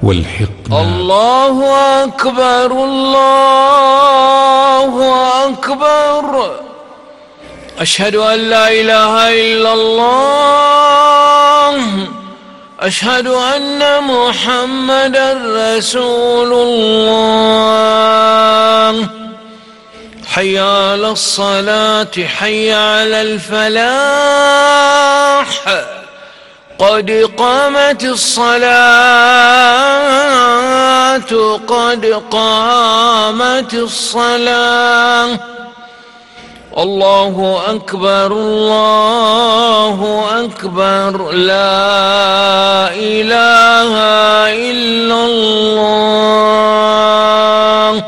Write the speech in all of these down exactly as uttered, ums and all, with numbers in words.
والحقنا. الله أكبر الله أكبر. أشهد أن لا إله إلا الله. أشهد أن محمدا رسول الله. حي على الصلاة حي على الفلاح. قد قامت الصلاة قد قامت الصلاة. الله أكبر الله أكبر. لا إله إلا الله.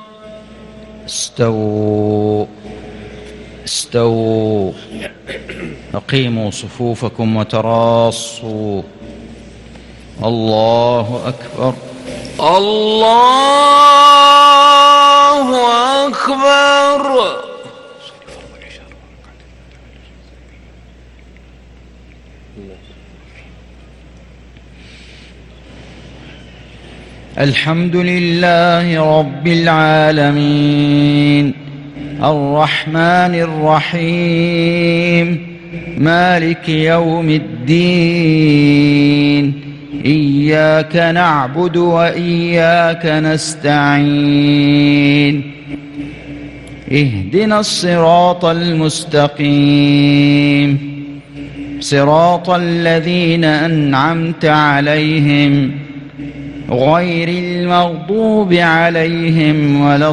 استووا استووا. أقيموا صفوفكم وتراصوا. الله أكبر الله أكبر. الحمد لله رب العالمين الرحمن الرحيم مالك يوم الدين. إياك نعبد وإياك نستعين. اهدنا الصراط المستقيم صراط الذين أنعمت عليهم غير المغضوب عليهم ولا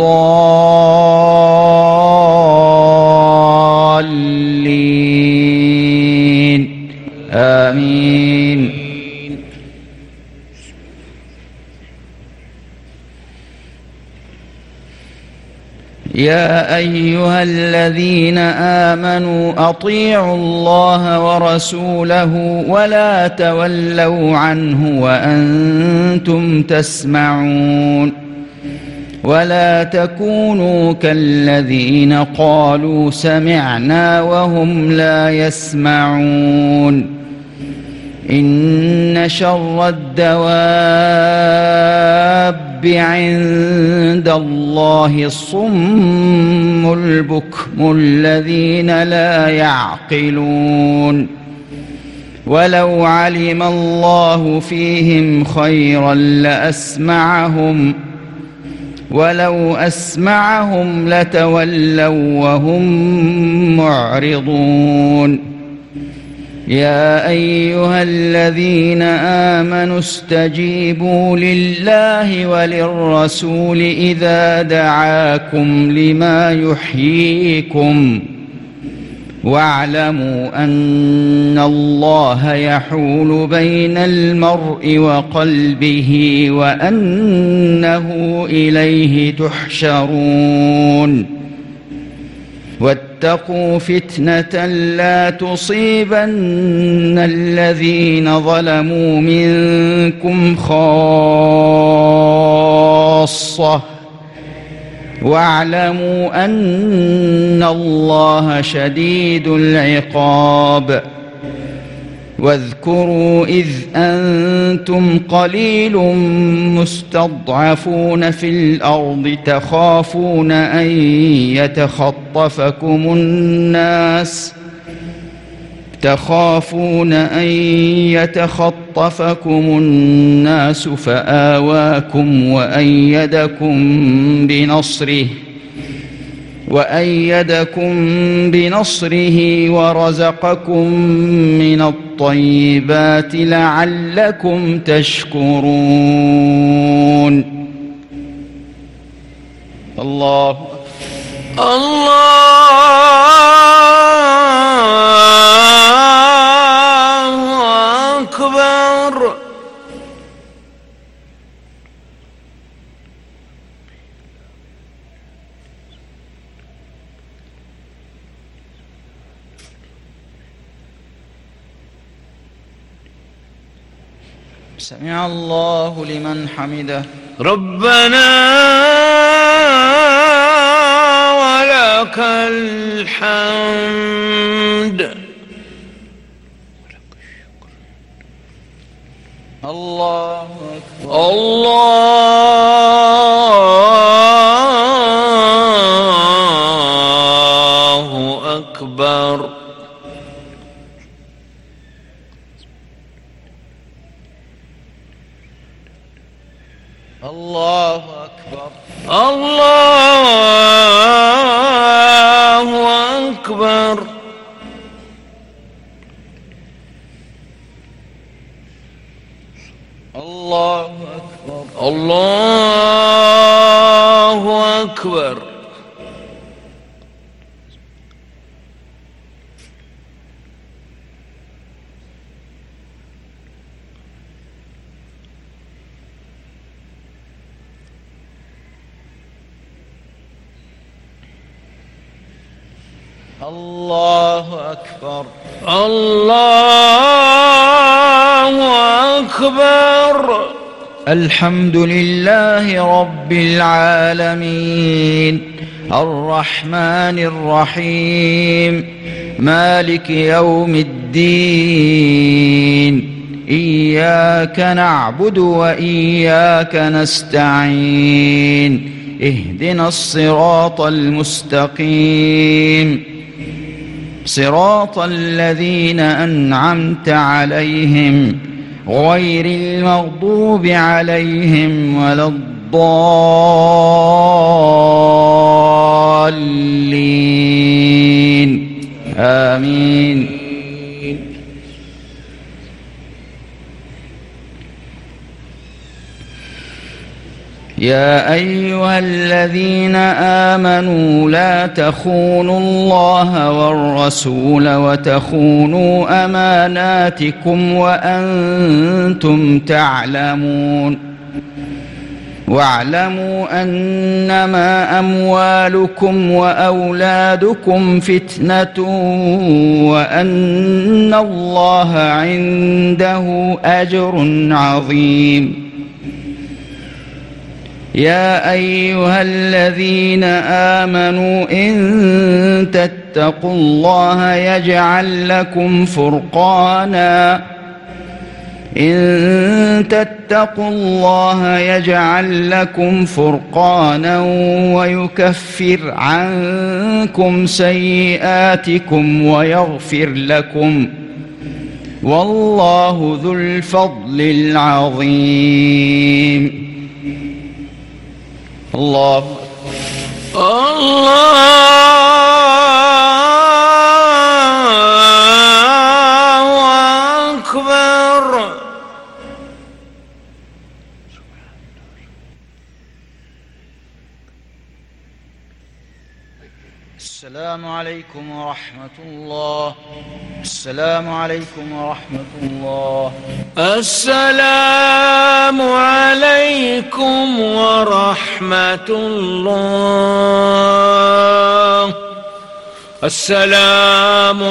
الضالين. آمين. يا أيها الذين آمنوا أطيعوا الله ورسوله ولا تولوا عنه وأنتم تسمعون. ولا تكونوا كالذين قالوا سمعنا وهم لا يسمعون. إن شر الدواب عند الله الصم البكم الذين لا يعقلون. ولو علم الله فيهم خيرا لأسمعهم ولو أسمعهم لتولوا وهم معرضون. يا أيها الذين آمنوا استجيبوا لله وللرسول إذا دعاكم لما يحييكم واعلموا أن الله يحول بين المرء وقلبه وأنه إليه تحشرون. واتقوا فتنة لا تصيبن الذين ظلموا منكم خاصة واعلموا أن الله شديد العقاب. واذكروا إذ أنتم قليل مستضعفون في الأرض تخافون أن يتخطفكم الناس تخافون أن يتخطفكم الناس فآواكم وأيدكم بنصره وأيدكم بنصره ورزقكم من الطيبات لعلكم تشكرون. الله الله أكبر. سمع الله لمن حمده. ربنا ولك الحمد. الله الله أكبر. الله أكبر. الله أكبر. الله أكبر. الله أكبر. الله أكبر. الله أكبر. الحمد لله رب العالمين الرحمن الرحيم مالك يوم الدين إياك نعبد وإياك نستعين اهدنا الصراط المستقيم صراط الذين أنعمت عليهم غير المغضوب عليهم ولا الضالين آمين. يا أيها الذين آمنوا لا تخونوا الله والرسول وتخونوا أماناتكم وأنتم تعلمون واعلموا أنما أموالكم وأولادكم فتنة وأن الله عنده أجر عظيم. يا أيها الذين آمنوا إن تتقوا الله يجعل لكم فرقانا إن تتقوا الله يجعل لكم فرقانا ويكفر عنكم سيئاتكم ويغفر لكم والله ذو الفضل العظيم. الله الله أكبر. السلام عليكم ورحمة الله. السلام عليكم ورحمة الله. السلام عليكم ورحمة الله. السلام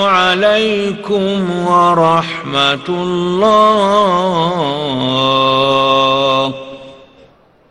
عليكم ورحمة الله.